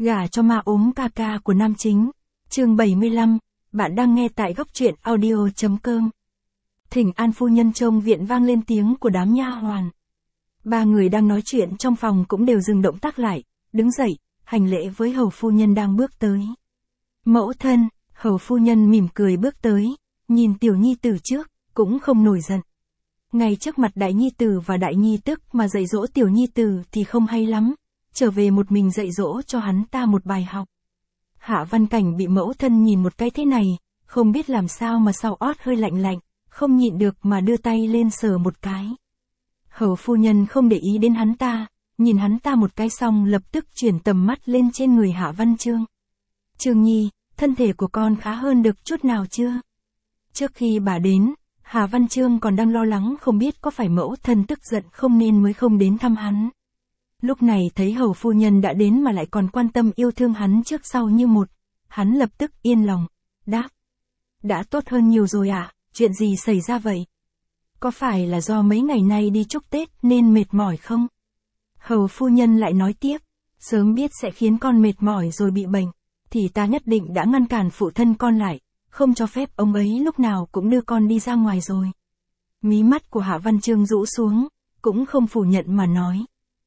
Gả cho ma ốm ca ca của nam chính. Chương 75, bạn đang nghe tại góc truyện audio.com. Thỉnh an phu nhân. Trong viện vang lên tiếng của đám nha hoàn. Ba người đang nói chuyện trong phòng cũng đều dừng động tác lại, đứng dậy, hành lễ với hầu phu nhân đang bước tới. Mẫu thân. Hầu phu nhân mỉm cười bước tới, nhìn tiểu nhi tử trước, cũng không nổi giận. Ngay trước mặt đại nhi tử và đại nhi tức mà dạy dỗ tiểu nhi tử thì không hay lắm, trở về một mình dạy dỗ cho hắn ta một bài học. Hạ Văn Cảnh bị mẫu thân nhìn một cái thế này, không biết làm sao mà sau ót hơi lạnh lạnh, không nhịn được mà đưa tay lên sờ một cái. Hầu phu nhân không để ý đến hắn ta, nhìn hắn ta một cái xong lập tức chuyển tầm mắt lên trên người Hạ Văn Chương. Chương Nhi, thân thể của con khá hơn được chút nào chưa? Trước khi bà đến, Hạ Văn Chương còn đang lo lắng không biết có phải mẫu thân tức giận không nên mới không đến thăm hắn. Lúc này thấy hầu phu nhân đã đến mà lại còn quan tâm yêu thương hắn trước sau như một, hắn lập tức yên lòng, đáp. Đã tốt hơn nhiều rồi ạ, chuyện gì xảy ra vậy? Có phải là do mấy ngày nay đi chúc Tết nên mệt mỏi không? Hầu phu nhân lại nói tiếp, sớm biết sẽ khiến con mệt mỏi rồi bị bệnh, thì ta nhất định đã ngăn cản phụ thân con lại, không cho phép ông ấy lúc nào cũng đưa con đi ra ngoài rồi. Mí mắt của Hạ Văn Chương rũ xuống, cũng không phủ nhận mà nói.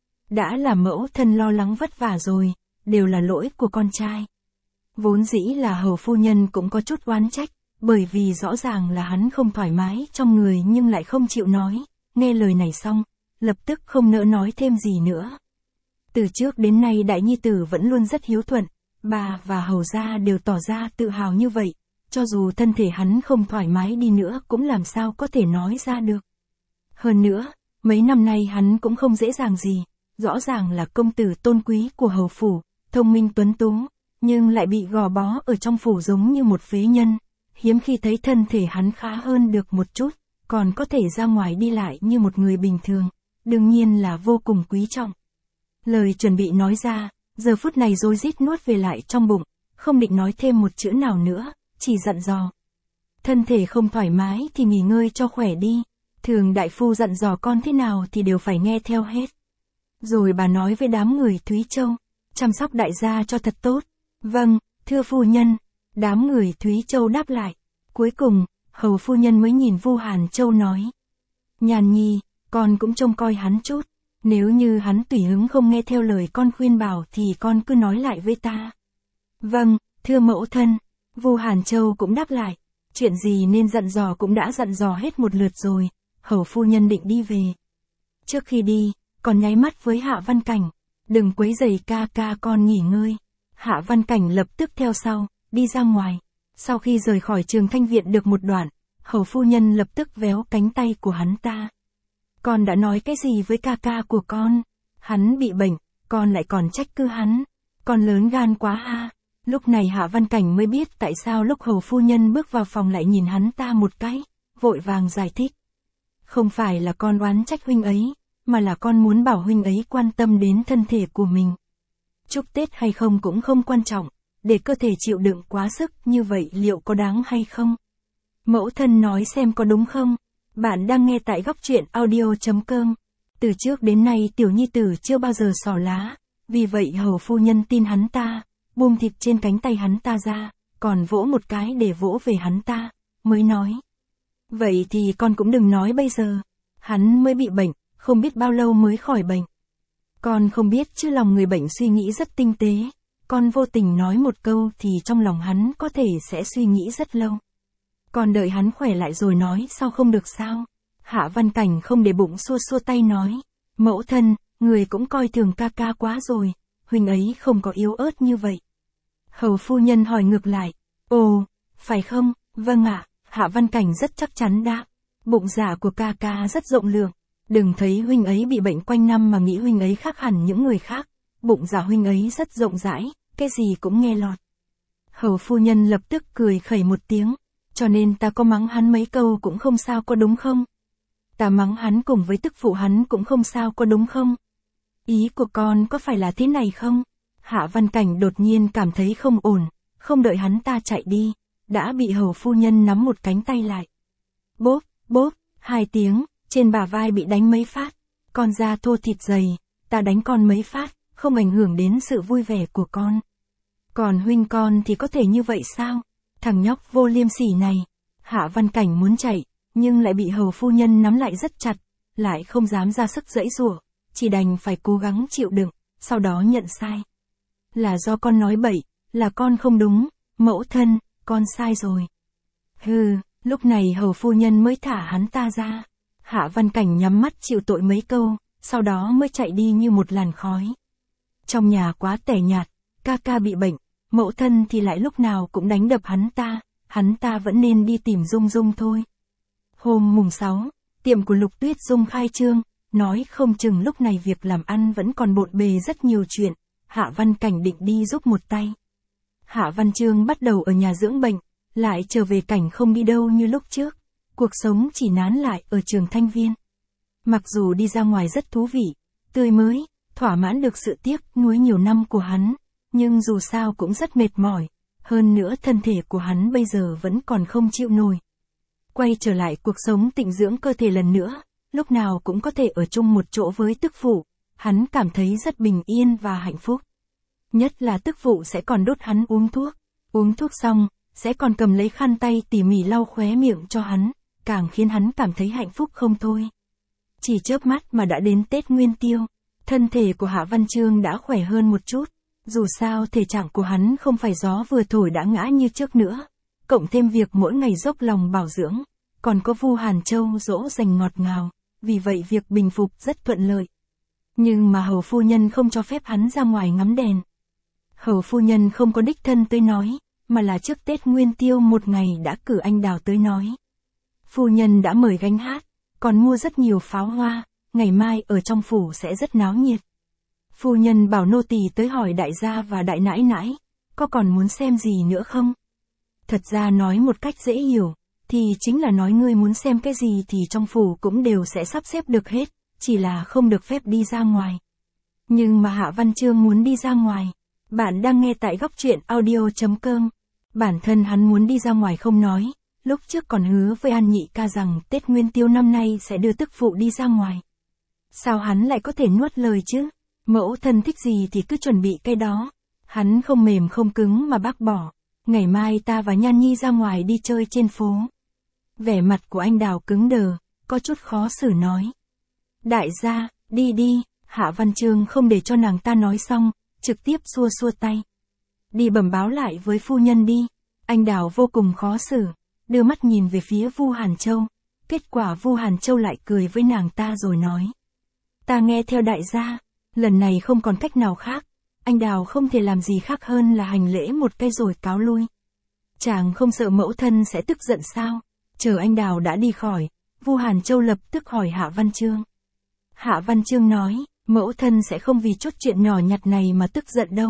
Đã là mẫu thân lo lắng vất vả rồi, đều là lỗi của con trai. Vốn dĩ là hầu phu nhân cũng có chút oán trách, bởi vì rõ ràng là hắn không thoải mái trong người nhưng lại không chịu nói, nghe lời này xong, lập tức không nỡ nói thêm gì nữa. Từ trước đến nay đại nhi tử vẫn luôn rất hiếu thuận, bà và hầu gia đều tỏ ra tự hào như vậy, cho dù thân thể hắn không thoải mái đi nữa cũng làm sao có thể nói ra được. Hơn nữa, mấy năm nay hắn cũng không dễ dàng gì. Rõ ràng là công tử tôn quý của hầu phủ, thông minh tuấn tú, nhưng lại bị gò bó ở trong phủ giống như một phế nhân. Hiếm khi thấy thân thể hắn khá hơn được một chút, còn có thể ra ngoài đi lại như một người bình thường, đương nhiên là vô cùng quý trọng. Lời chuẩn bị nói ra, giờ phút này rối rít nuốt về lại trong bụng, không định nói thêm một chữ nào nữa, chỉ dặn dò. Thân thể không thoải mái thì nghỉ ngơi cho khỏe đi, thường đại phu dặn dò con thế nào thì đều phải nghe theo hết. Rồi bà nói với đám người Thúy Châu, chăm sóc đại gia cho thật tốt. Vâng, thưa phu nhân. Đám người Thúy Châu đáp lại. Cuối cùng, hầu phu nhân mới nhìn Vu Hàn Châu nói. Nhàn Nhi, con cũng trông coi hắn chút. Nếu như hắn tùy hứng không nghe theo lời con khuyên bảo thì con cứ nói lại với ta. Vâng, thưa mẫu thân. Vu Hàn Châu cũng đáp lại. Chuyện gì nên dặn dò cũng đã dặn dò hết một lượt rồi. Hầu phu nhân định đi về. Trước khi đi, còn nháy mắt với Hạ Văn Cảnh, đừng quấy rầy ca ca con nghỉ ngơi. Hạ Văn Cảnh lập tức theo sau, đi ra ngoài. Sau khi rời khỏi Trường Thanh Viện được một đoạn, hầu phu nhân lập tức véo cánh tay của hắn ta. Con đã nói cái gì với ca ca của con? Hắn bị bệnh, con lại còn trách cứ hắn. Con lớn gan quá ha. Lúc này Hạ Văn Cảnh mới biết tại sao lúc hầu phu nhân bước vào phòng lại nhìn hắn ta một cái, vội vàng giải thích. Không phải là con oán trách huynh ấy, mà là con muốn bảo huynh ấy quan tâm đến thân thể của mình. Chúc Tết hay không cũng không quan trọng, để cơ thể chịu đựng quá sức như vậy liệu có đáng hay không? Mẫu thân nói xem có đúng không? Bạn đang nghe tại góc truyện audio.com. Từ trước đến nay tiểu nhi tử chưa bao giờ xỏ lá, vì vậy hầu phu nhân tin hắn ta, buông thịt trên cánh tay hắn ta ra, còn vỗ một cái để vỗ về hắn ta, mới nói. Vậy thì con cũng đừng nói bây giờ, hắn mới bị bệnh. Không biết bao lâu mới khỏi bệnh. Con không biết chứ lòng người bệnh suy nghĩ rất tinh tế. Con vô tình nói một câu thì trong lòng hắn có thể sẽ suy nghĩ rất lâu. Con đợi hắn khỏe lại rồi nói sao không được sao? Hạ Văn Cảnh không để bụng xua xua tay nói. Mẫu thân, người cũng coi thường ca ca quá rồi. Huynh ấy không có yếu ớt như vậy. Hầu phu nhân hỏi ngược lại. Ồ, phải không? Vâng ạ. Hạ Văn Cảnh rất chắc chắn đáp. Bụng dạ của ca ca rất rộng lượng. Đừng thấy huynh ấy bị bệnh quanh năm mà nghĩ huynh ấy khác hẳn những người khác. Bụng dạ huynh ấy rất rộng rãi, cái gì cũng nghe lọt. Hầu phu nhân lập tức cười khẩy một tiếng. Cho nên ta có mắng hắn mấy câu cũng không sao có đúng không? Ta mắng hắn cùng với tức phụ hắn cũng không sao có đúng không? Ý của con có phải là thế này không? Hạ Văn Cảnh đột nhiên cảm thấy không ổn, không đợi hắn ta chạy đi, đã bị hầu phu nhân nắm một cánh tay lại. Bốp, bốp, 2 tiếng. Trên bả vai bị đánh mấy phát, con da thô thịt dày, ta đánh con mấy phát, không ảnh hưởng đến sự vui vẻ của con. Còn huynh con thì có thể như vậy sao? Thằng nhóc vô liêm sỉ này. Hạ Văn Cảnh muốn chạy, nhưng lại bị hầu phu nhân nắm lại rất chặt, lại không dám ra sức giãy giụa, chỉ đành phải cố gắng chịu đựng, sau đó nhận sai. Là do con nói bậy, là con không đúng, mẫu thân, con sai rồi. Hừ, lúc này hầu phu nhân mới thả hắn ta ra. Hạ Văn Cảnh nhắm mắt chịu tội mấy câu, sau đó mới chạy đi như một làn khói. Trong nhà quá tẻ nhạt, ca ca bị bệnh, mẫu thân thì lại lúc nào cũng đánh đập hắn ta vẫn nên đi tìm Dung Dung thôi. Hôm mùng 6, tiệm của Lục Tuyết Dung khai trương, nói không chừng lúc này việc làm ăn vẫn còn bộn bề rất nhiều chuyện, Hạ Văn Cảnh định đi giúp một tay. Hạ Văn Chương bắt đầu ở nhà dưỡng bệnh, lại trở về cảnh không đi đâu như lúc trước, cuộc sống chỉ nán lại ở trường Thanh Viên. Mặc dù đi ra ngoài rất thú vị, tươi mới, thỏa mãn được sự tiếc nuối nhiều năm của hắn, nhưng dù sao cũng rất mệt mỏi, hơn nữa thân thể của hắn bây giờ vẫn còn không chịu nổi. Quay trở lại cuộc sống tịnh dưỡng cơ thể lần nữa, lúc nào cũng có thể ở chung một chỗ với tức phụ, hắn cảm thấy rất bình yên và hạnh phúc. Nhất là tức phụ sẽ còn đốt hắn uống thuốc xong, sẽ còn cầm lấy khăn tay tỉ mỉ lau khóe miệng cho hắn, càng khiến hắn cảm thấy hạnh phúc không thôi. Chỉ chớp mắt mà đã đến Tết Nguyên Tiêu, thân thể của Hạ Văn Chương đã khỏe hơn một chút, dù sao thể trạng của hắn không phải gió vừa thổi đã ngã như trước nữa, cộng thêm việc mỗi ngày dốc lòng bảo dưỡng, còn có Vu Hàn Châu dỗ dành ngọt ngào, vì vậy việc bình phục rất thuận lợi. Nhưng mà hầu phu nhân không cho phép hắn ra ngoài ngắm đèn. Hầu phu nhân không có đích thân tới nói, mà là trước Tết Nguyên Tiêu một ngày đã cử anh Đào tới nói. Phu nhân đã mời gánh hát, còn mua rất nhiều pháo hoa, ngày mai ở trong phủ sẽ rất náo nhiệt. Phu nhân bảo nô tỳ tới hỏi đại gia và đại nãi nãi, có còn muốn xem gì nữa không? Thật ra nói một cách dễ hiểu, thì chính là nói ngươi muốn xem cái gì thì trong phủ cũng đều sẽ sắp xếp được hết, chỉ là không được phép đi ra ngoài. Nhưng mà Hạ Văn Chương muốn đi ra ngoài. Bạn đang nghe tại góc truyện audio.com. Bản thân hắn muốn đi ra ngoài không nói, lúc trước còn hứa với An Nhị ca rằng Tết Nguyên Tiêu năm nay sẽ đưa tức phụ đi ra ngoài. Sao hắn lại có thể nuốt lời chứ? Mẫu thân thích gì thì cứ chuẩn bị cái đó. Hắn không mềm không cứng mà bác bỏ. Ngày mai ta và Nhan Nhi ra ngoài đi chơi trên phố. Vẻ mặt của anh Đào cứng đờ, có chút khó xử nói. Đại gia, đi đi. Hạ Văn Chương không để cho nàng ta nói xong, trực tiếp xua xua tay. Đi bẩm báo lại với phu nhân đi. Anh Đào vô cùng khó xử, đưa mắt nhìn về phía Vu Hàn Châu. Kết quả Vu Hàn Châu lại cười với nàng ta rồi nói. Ta nghe theo đại gia, lần này không còn cách nào khác. Anh Đào không thể làm gì khác hơn là hành lễ một cái rồi cáo lui. Chàng không sợ mẫu thân sẽ tức giận sao? Chờ anh Đào đã đi khỏi, Vu Hàn Châu lập tức hỏi Hạ Văn Chương. Hạ Văn Chương nói, mẫu thân sẽ không vì chút chuyện nhỏ nhặt này mà tức giận đâu.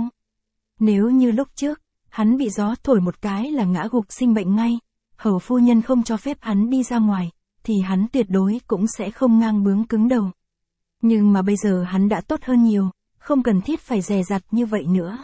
Nếu như lúc trước, hắn bị gió thổi một cái là ngã gục sinh bệnh ngay, hầu phu nhân không cho phép hắn đi ra ngoài, thì hắn tuyệt đối cũng sẽ không ngang bướng cứng đầu. Nhưng mà bây giờ hắn đã tốt hơn nhiều, không cần thiết phải dè dặt như vậy nữa.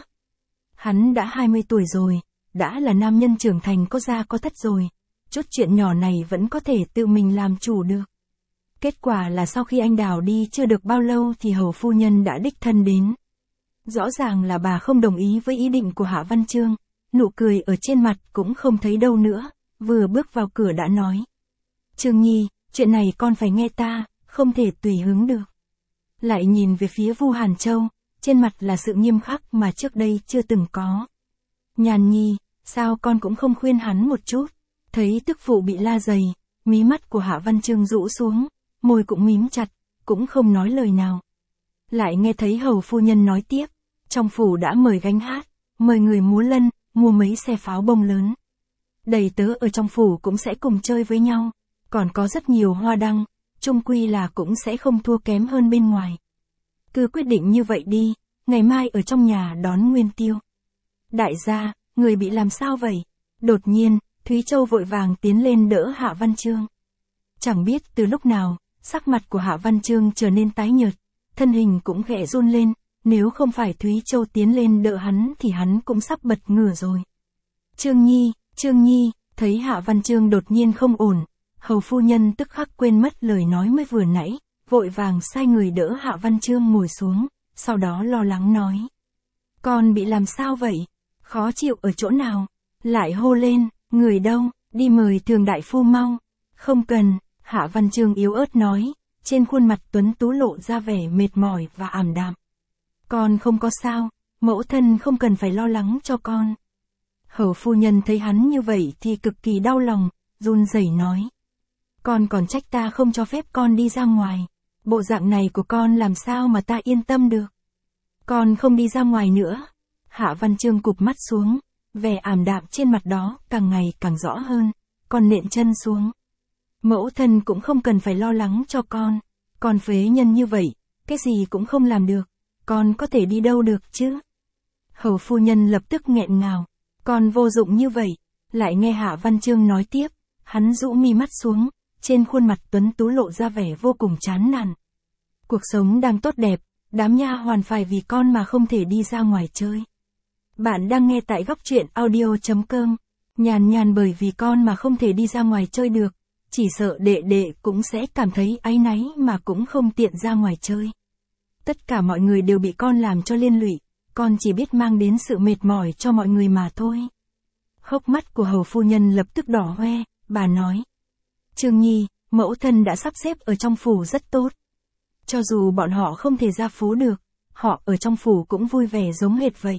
Hắn đã 20 tuổi rồi, đã là nam nhân trưởng thành có gia có thất rồi, chút chuyện nhỏ này vẫn có thể tự mình làm chủ được. Kết quả là sau khi anh Đào đi chưa được bao lâu thì hầu phu nhân đã đích thân đến. Rõ ràng là bà không đồng ý với ý định của Hạ Văn Chương, nụ cười ở trên mặt cũng không thấy đâu nữa, vừa bước vào cửa đã nói. Chương Nhi, chuyện này con phải nghe ta, không thể tùy hứng được. Lại nhìn về phía Vu Hàn Châu, trên mặt là sự nghiêm khắc mà trước đây chưa từng có. Nhàn Nhi, sao con cũng không khuyên hắn một chút? Thấy tức phụ bị la dày, mí mắt của Hạ Văn Chương rũ xuống, môi cũng mím chặt, cũng không nói lời nào. Lại nghe thấy hầu phu nhân nói tiếp, trong phủ đã mời gánh hát, mời người múa lân, mua mấy xe pháo bông lớn. Đầy tớ ở trong phủ cũng sẽ cùng chơi với nhau, còn có rất nhiều hoa đăng, chung quy là cũng sẽ không thua kém hơn bên ngoài. Cứ quyết định như vậy đi, ngày mai ở trong nhà đón Nguyên Tiêu. Đại gia, người bị làm sao vậy? Đột nhiên, Thúy Châu vội vàng tiến lên đỡ Hạ Văn Chương. Chẳng biết từ lúc nào, sắc mặt của Hạ Văn Chương trở nên tái nhợt, thân hình cũng khẽ run lên, nếu không phải Thúy Châu tiến lên đỡ hắn thì hắn cũng sắp bật ngửa rồi. Chương Nhi, thấy Hạ Văn Chương đột nhiên không ổn, hầu phu nhân tức khắc quên mất lời nói mới vừa nãy, vội vàng sai người đỡ Hạ Văn Chương ngồi xuống, sau đó lo lắng nói. Con bị làm sao vậy? Khó chịu ở chỗ nào? Lại hô lên, người đâu, đi mời Thường đại phu mau. Không cần, Hạ Văn Chương yếu ớt nói, trên khuôn mặt tuấn tú lộ ra vẻ mệt mỏi và ảm đạm. Con không có sao, mẫu thân không cần phải lo lắng cho con. Hầu phu nhân thấy hắn như vậy thì cực kỳ đau lòng, run rẩy nói. Con còn trách ta không cho phép con đi ra ngoài. Bộ dạng này của con làm sao mà ta yên tâm được. Con không đi ra ngoài nữa. Hạ Văn Chương cụp mắt xuống, vẻ ảm đạm trên mặt đó càng ngày càng rõ hơn, con nện chân xuống. Mẫu thân cũng không cần phải lo lắng cho con phế nhân như vậy, cái gì cũng không làm được, con có thể đi đâu được chứ? Hầu phu nhân lập tức nghẹn ngào, con vô dụng như vậy, lại nghe Hạ Văn Chương nói tiếp, hắn rũ mi mắt xuống, trên khuôn mặt tuấn tú lộ ra vẻ vô cùng chán nản. Cuộc sống đang tốt đẹp, đám nha hoàn phải vì con mà không thể đi ra ngoài chơi. Bạn đang nghe tại góc truyện audio.com, nhàn nhàn bởi vì con mà không thể đi ra ngoài chơi được, chỉ sợ đệ đệ cũng sẽ cảm thấy áy náy mà cũng không tiện ra ngoài chơi. Tất cả mọi người đều bị con làm cho liên lụy, con chỉ biết mang đến sự mệt mỏi cho mọi người mà thôi. Hốc mắt của hầu phu nhân lập tức đỏ hoe, bà nói. Chương Nhi, mẫu thân đã sắp xếp ở trong phủ rất tốt. Cho dù bọn họ không thể ra phố được, họ ở trong phủ cũng vui vẻ giống hệt vậy.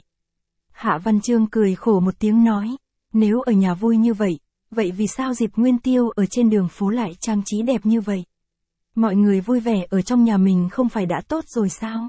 Hạ Văn Chương cười khổ một tiếng nói, nếu ở nhà vui như vậy, vậy vì sao dịp Nguyên Tiêu ở trên đường phố lại trang trí đẹp như vậy? Mọi người vui vẻ ở trong nhà mình không phải đã tốt rồi sao?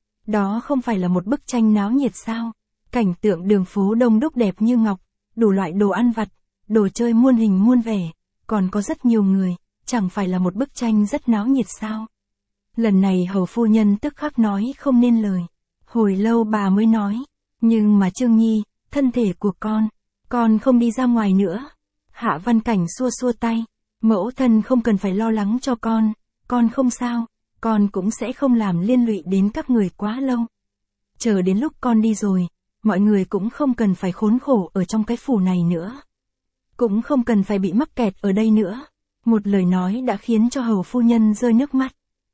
Đó không phải là một bức tranh náo nhiệt sao? Cảnh tượng đường phố đông đúc đẹp như ngọc, đủ loại đồ ăn vặt, đồ chơi muôn hình muôn vẻ, còn có rất nhiều người, chẳng phải là một bức tranh rất náo nhiệt sao? Lần này hầu phu nhân tức khắc nói không nên lời. Hồi lâu bà mới nói, nhưng mà Chương Nhi, thân thể của con không đi ra ngoài nữa. Hạ Văn Cảnh xua xua tay, mẫu thân không cần phải lo lắng cho con không sao, con cũng sẽ không làm liên lụy đến các người quá lâu. Chờ đến lúc con đi rồi, mọi người cũng không cần phải khốn khổ ở trong cái phủ này nữa. Cũng không cần phải bị mắc kẹt ở đây nữa. Một lời nói đã khiến cho hầu phu nhân rơi nước mắt.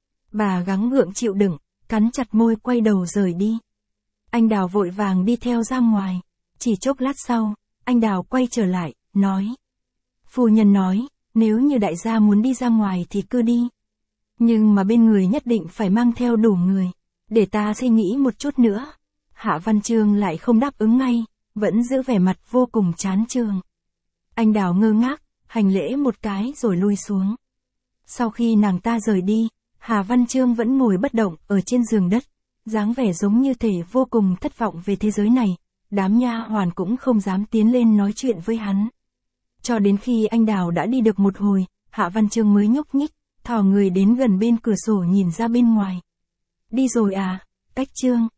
Bà gắng gượng chịu đựng, cắn chặt môi quay đầu rời đi. Anh Đào vội vàng đi theo ra ngoài. Chỉ chốc lát sau, anh Đào quay trở lại, nói. Phu nhân nói, nếu như đại gia muốn đi ra ngoài thì cứ đi. Nhưng mà bên người nhất định phải mang theo đủ người. Để ta suy nghĩ một chút nữa. Hạ Văn Chương lại không đáp ứng ngay, vẫn giữ vẻ mặt vô cùng chán chường. Anh Đào ngơ ngác, hành lễ một cái rồi lui xuống. Sau khi nàng ta rời đi, Hạ Văn Chương vẫn ngồi bất động ở trên giường đất, dáng vẻ giống như thể vô cùng thất vọng về thế giới này, đám nha hoàn cũng không dám tiến lên nói chuyện với hắn. Cho đến khi anh Đào đã đi được một hồi, Hạ Văn Chương mới nhúc nhích, thò người đến gần bên cửa sổ nhìn ra bên ngoài. Đi rồi à, Cách Chương?